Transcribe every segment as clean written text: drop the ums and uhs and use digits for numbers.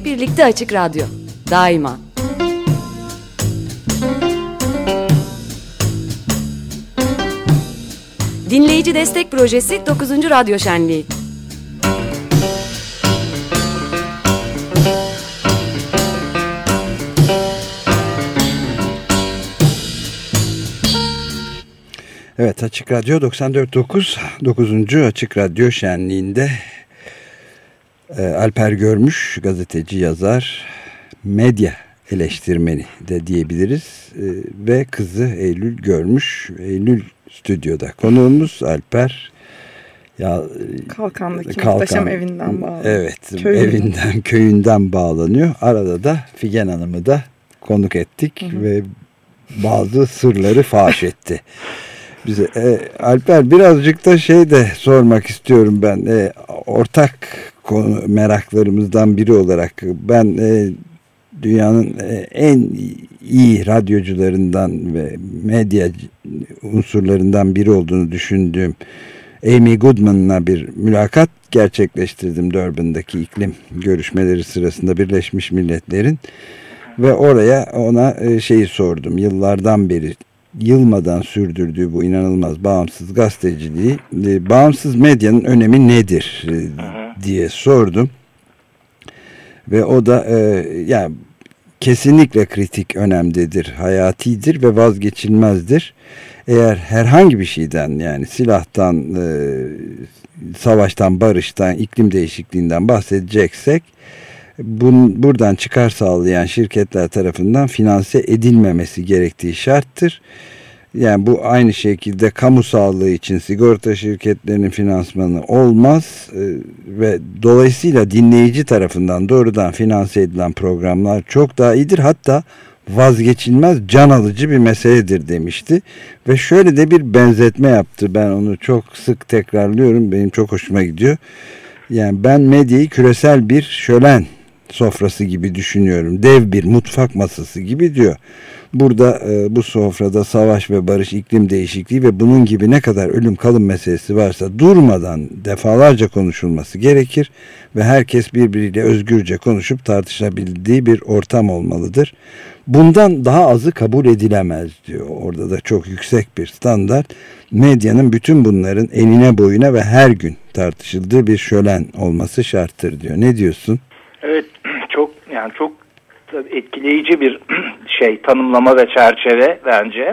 birlikte Açık Radyo. Daima. Dinleyici Destek Projesi 9. Radyo Şenliği. Evet, Açık Radyo 94.9 9. Açık Radyo Şenliği'nde Alper Görmüş, gazeteci, yazar, medya eleştirmeni de diyebiliriz ve kızı Eylül Görmüş. Eylül stüdyoda. Konuğumuz Alper. Kalkan'daki muhteşem evinden bağlanıyor. Evet, köyünden bağlanıyor. Arada da Figen Hanım'ı da konuk ettik ve bazı sırları faş etti bize. Alper, birazcık da de sormak istiyorum ben. Ortak konu meraklarımızdan biri olarak ben dünyanın en iyi radyocularından ve medya unsurlarından biri olduğunu düşündüğüm Amy Goodman'la bir mülakat gerçekleştirdim Durban'daki iklim görüşmeleri sırasında Birleşmiş Milletler'in ve ona sordum. Yıllardan beri yılmadan sürdürdüğü bu inanılmaz bağımsız gazeteciliği, bağımsız medyanın önemi nedir diye sordum. Ve o da yani kesinlikle kritik önemdedir, hayatidir ve vazgeçilmezdir. Eğer herhangi bir şeyden, yani silahtan, savaştan, barıştan, iklim değişikliğinden bahsedeceksek buradan çıkar sağlayan şirketler tarafından finanse edilmemesi gerektiği şarttır. Yani bu aynı şekilde kamu sağlığı için sigorta şirketlerinin finansmanı olmaz ve dolayısıyla dinleyici tarafından doğrudan finanse edilen programlar çok daha iyidir. Hatta vazgeçilmez, can alıcı bir meseledir demişti. Ve şöyle de bir benzetme yaptı. Ben onu çok sık tekrarlıyorum. Benim çok hoşuma gidiyor. Yani ben medyayı küresel bir şölen sofrası gibi düşünüyorum. Dev bir mutfak masası gibi diyor. Burada bu sofrada savaş ve barış, iklim değişikliği ve bunun gibi ne kadar ölüm kalım meselesi varsa durmadan defalarca konuşulması gerekir ve herkes birbiriyle özgürce konuşup tartışabildiği bir ortam olmalıdır. Bundan daha azı kabul edilemez diyor. Orada da çok yüksek bir standart. Medyanın bütün bunların enine boyuna ve her gün tartışıldığı bir şölen olması şarttır diyor. Ne diyorsun? Evet, çok etkileyici bir tanımlama ve çerçeve bence.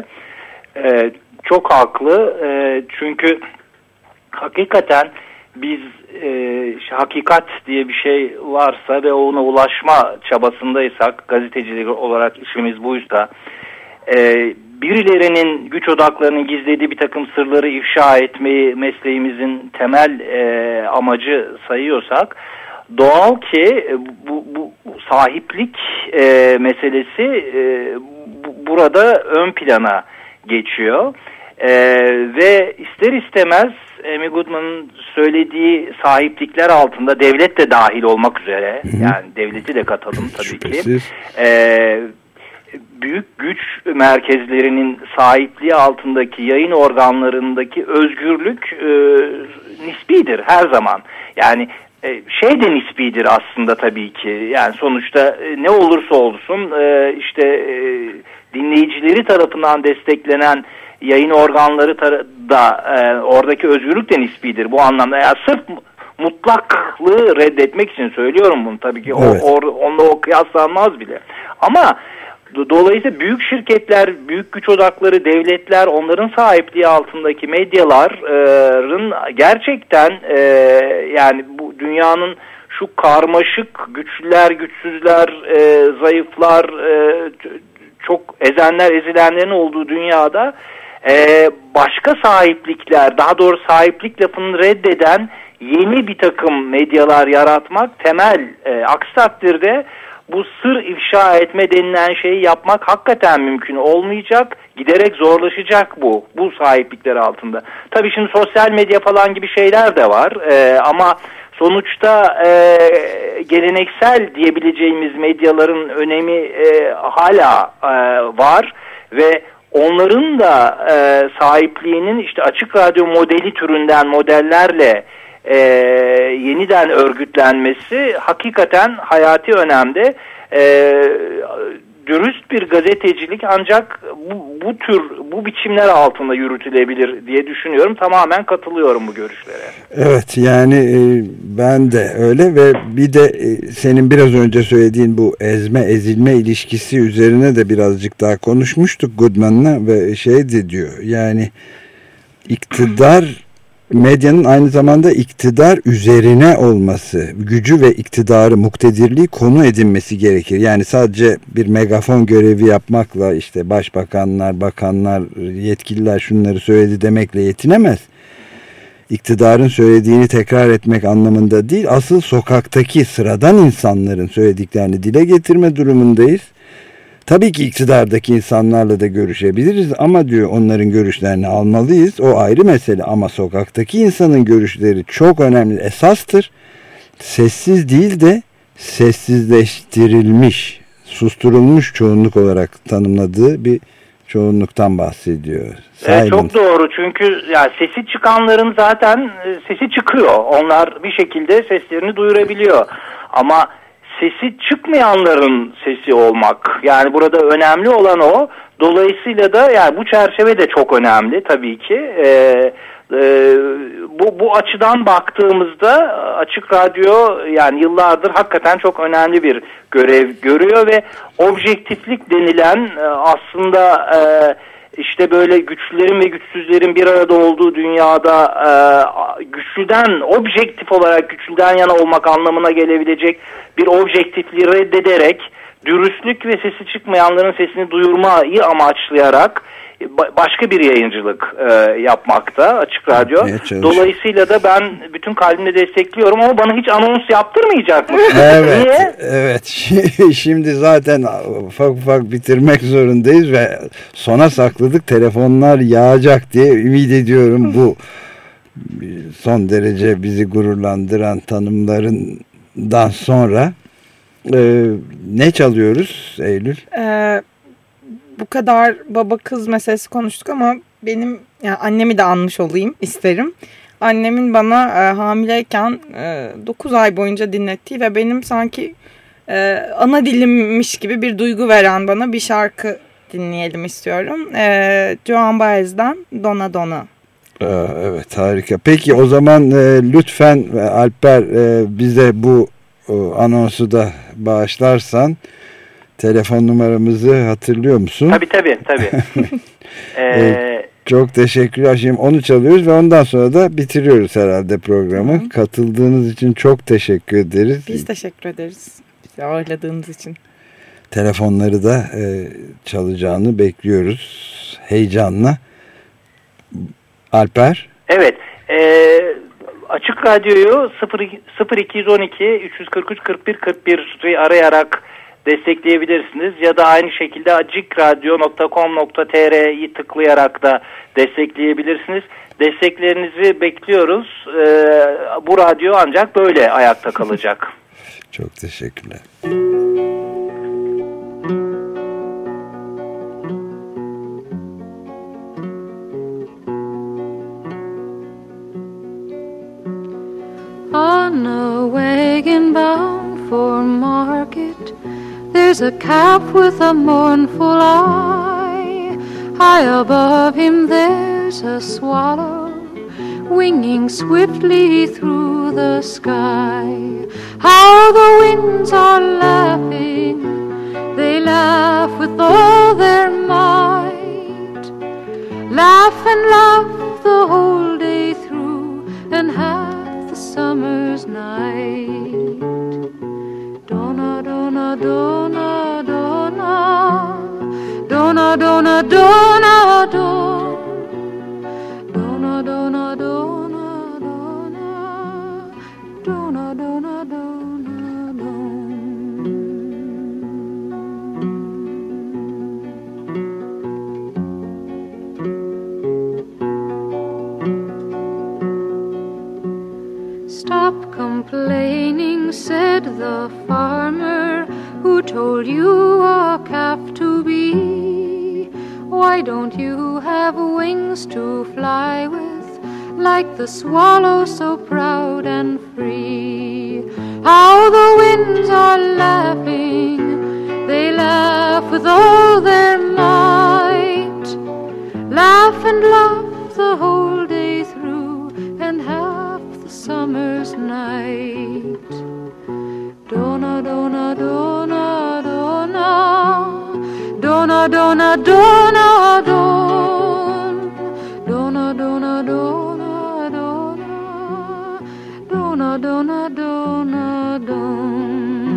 Çok haklı. Çünkü hakikaten biz hakikat diye bir şey varsa ve ona ulaşma çabasındaysak, gazetecilik olarak işimiz buysa, birilerinin güç odaklarının gizlediği bir takım sırları ifşa etmeyi mesleğimizin temel amacı sayıyorsak, doğal ki bu sahiplik meselesi burada ön plana geçiyor ve ister istemez Amy Goodman'ın söylediği sahiplikler altında devlet de dahil olmak üzere, yani devleti de katalım tabii ki, büyük güç merkezlerinin sahipliği altındaki yayın organlarındaki özgürlük nispidir her zaman. Yani de nispidir aslında tabii ki. Yani sonuçta ne olursa olsun dinleyicileri tarafından desteklenen yayın organları da oradaki özgürlük de nispidir. Bu anlamda sırf mutlaklığı reddetmek için söylüyorum bunu tabii ki. Evet. Onunla o kıyaslanmaz bile. Ama dolayısıyla büyük şirketler, büyük güç odakları, devletler, onların sahipliği altındaki medyaların gerçekten yani bu dünyanın şu karmaşık güçlüler, güçsüzler, zayıflar, çok ezenler, ezilenlerin olduğu dünyada başka sahiplikler, daha doğrusu sahiplik lafını reddeden yeni bir takım medyalar yaratmak temel. Aksi takdirde bu sır ifşa etme denilen şeyi yapmak hakikaten mümkün olmayacak. Giderek zorlaşacak bu sahiplikler altında. Tabii şimdi sosyal medya falan gibi şeyler de var. Ama sonuçta geleneksel diyebileceğimiz medyaların önemi hala var ve onların da sahipliğinin açık radyo modeli türünden modellerle yeniden örgütlenmesi hakikaten hayati önemde. Dürüst bir gazetecilik ancak bu biçimler altında yürütülebilir diye düşünüyorum. Tamamen katılıyorum bu görüşlere. Evet, yani ben de öyle ve bir de senin biraz önce söylediğin bu ezme-ezilme ilişkisi üzerine de birazcık daha konuşmuştuk Goodman'la ve şeydi diyor. Yani iktidar, medyanın aynı zamanda iktidar üzerine olması, gücü ve iktidarı, muktedirliği konu edinmesi gerekir. Yani sadece bir megafon görevi yapmakla işte başbakanlar, bakanlar, yetkililer şunları söyledi demekle yetinemez. İktidarın söylediğini tekrar etmek anlamında değil, asıl sokaktaki sıradan insanların söylediklerini dile getirme durumundayız. Tabii ki iktidardaki insanlarla da görüşebiliriz ama diyor onların görüşlerini almalıyız. O ayrı mesele ama sokaktaki insanın görüşleri çok önemli, esastır. Sessiz değil de sessizleştirilmiş, susturulmuş çoğunluk olarak tanımladığı bir çoğunluktan bahsediyor. Çok doğru, çünkü yani sesi çıkanların zaten sesi çıkıyor. Onlar bir şekilde seslerini duyurabiliyor. Ama sesi çıkmayanların sesi olmak, yani burada önemli olan o. Dolayısıyla da yani bu çerçeve de çok önemli tabii ki. Bu açıdan baktığımızda Açık Radyo yani yıllardır hakikaten çok önemli bir görev görüyor ve objektiflik denilen aslında işte böyle güçlülerin ve güçsüzlerin bir arada olduğu dünyada güçlüden, objektif olarak güçlüden yana olmak anlamına gelebilecek bir objektifliği reddederek dürüstlük ve sesi çıkmayanların sesini duyurmayı amaçlayarak başka bir yayıncılık yapmakta Açık Radyo. Dolayısıyla da ben bütün kalbimle destekliyorum ama bana hiç anons yaptırmayacak mısın? Evet, niye? Evet. Şimdi zaten ufak bitirmek zorundayız ve sona sakladık. Telefonlar yağacak diye ümit ediyorum. Bu son derece bizi gururlandıran tanımlarından sonra ne çalıyoruz Eylül? Bu kadar baba kız meselesi konuştuk ama benim yani annemi de anmış olayım isterim. Annemin bana hamileyken 9 ay boyunca dinlettiği ve benim sanki ana dilimmiş gibi bir duygu veren bana bir şarkı dinleyelim istiyorum. Joan Baez'den Dona Dona. Evet, harika. Peki o zaman lütfen Alper bize bu anonsu da bağışlarsan. Telefon numaramızı hatırlıyor musun? Tabii. Çok teşekkürler. Şimdi onu çalıyoruz ve ondan sonra da bitiriyoruz herhalde programı. Hı-hı. Katıldığınız için çok teşekkür ederiz. Biz teşekkür ederiz. Bizi ağırladığınız için. Telefonları da çalacağını bekliyoruz heyecanla. Alper? Evet. Açık Radyo'yu 0212 343 41 41'i arayarak destekleyebilirsiniz ya da aynı şekilde acikradyo.com.tr'yi tıklayarak da destekleyebilirsiniz. Desteklerinizi bekliyoruz. Bu radyo ancak böyle ayakta kalacak. Çok teşekkürler. On a wagon bound for market, there's a calf with a mournful eye. High above him there's a swallow winging swiftly through the sky. How the winds are laughing, they laugh with all their might. Laugh and laugh the whole day through and half the summer's night. Dona, dona, dona, dona, dona, dona, dona, dona, dona, dona, dona, dona, dona, dona, dona. Stop complaining, said the farmer who told you a calf to be. Why don't you have wings to fly with like the swallow so proud and free. How the winds are laughing, they laugh with all their might, laugh and laugh the whole day through and half the summer's night. Dona, dona, dona, dona, dona, dona, dona, don, dona, dona, dona, dona, dona, dona, dona, don.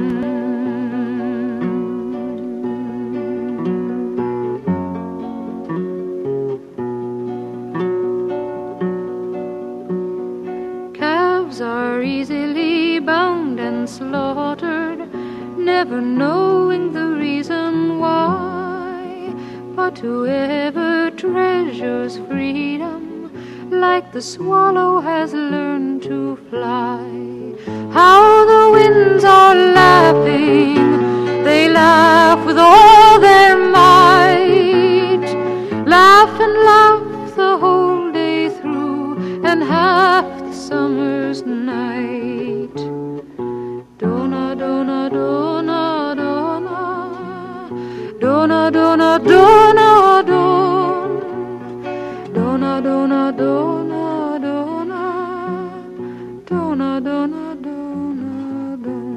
Calves are easily bound and slaughtered, never knowing the reason why. But whoever treasures freedom, like the swallow has learned to fly. How the winds are laughing, they laugh with all their might, laugh and laugh the whole day through and half the summer's night. Dona, dona, dona, dona, dona, dona, dona, don, dona, dona, dona, dona, dona, dona, dona, don.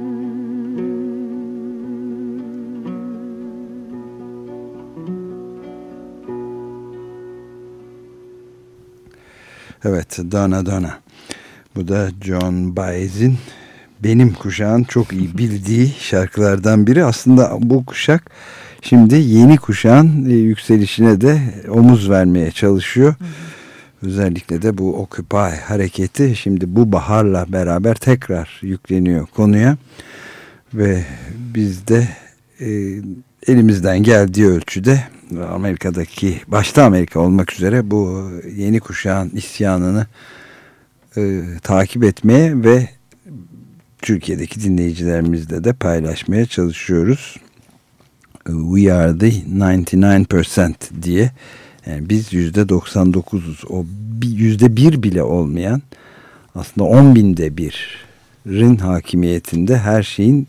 Evet, Dona Dona. Bu da Joan Baez'in benim kuşağın çok iyi bildiği şarkılardan biri. Aslında bu kuşak şimdi yeni kuşağın yükselişine de omuz vermeye çalışıyor. Özellikle de bu Occupy hareketi şimdi bu baharla beraber tekrar yükleniyor konuya. Ve biz de elimizden geldiği ölçüde Amerika'daki, başta Amerika olmak üzere bu yeni kuşağın isyanını takip etmeye ve Türkiye'deki dinleyicilerimizle de paylaşmaya çalışıyoruz. We are the 99% diye. Yani biz %99'uz. O %1 bile olmayan, aslında 10.000'de 1'in hakimiyetinde her şeyin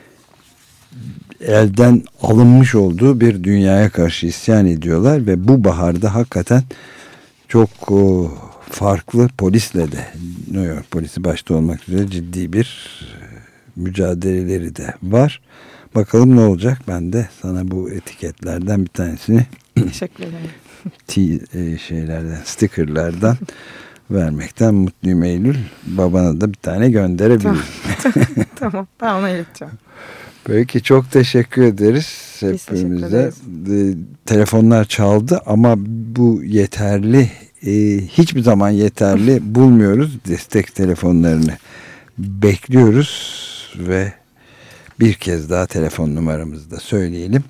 elden alınmış olduğu bir dünyaya karşı isyan ediyorlar ve bu baharda hakikaten çok farklı, polisle de, New York polisi başta olmak üzere ciddi bir mücadeleleri de var. Bakalım ne olacak? Ben de sana bu etiketlerden bir tanesini Teşekkür ederim. stickerlardan vermekten mutluyum Eylül. Babana da bir tane gönderebilirim. Tamam, ben ona ileteceğim. Peki, çok teşekkür ederiz hepimize. Telefonlar çaldı ama bu yeterli, hiçbir zaman yeterli bulmuyoruz. Destek telefonlarını bekliyoruz ve bir kez daha telefon numaramızı da söyleyelim.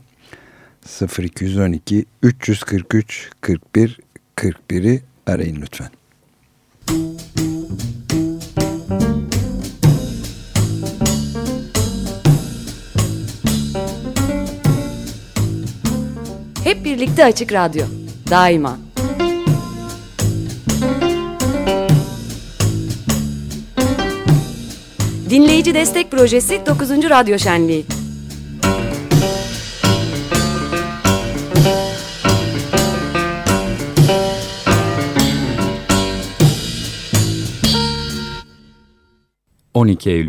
0212 343 41 41'i arayın lütfen. Hep birlikte Açık Radyo. Daima. Dinleyici Destek Projesi 9. Radyo Şenliği. ...12 Eylül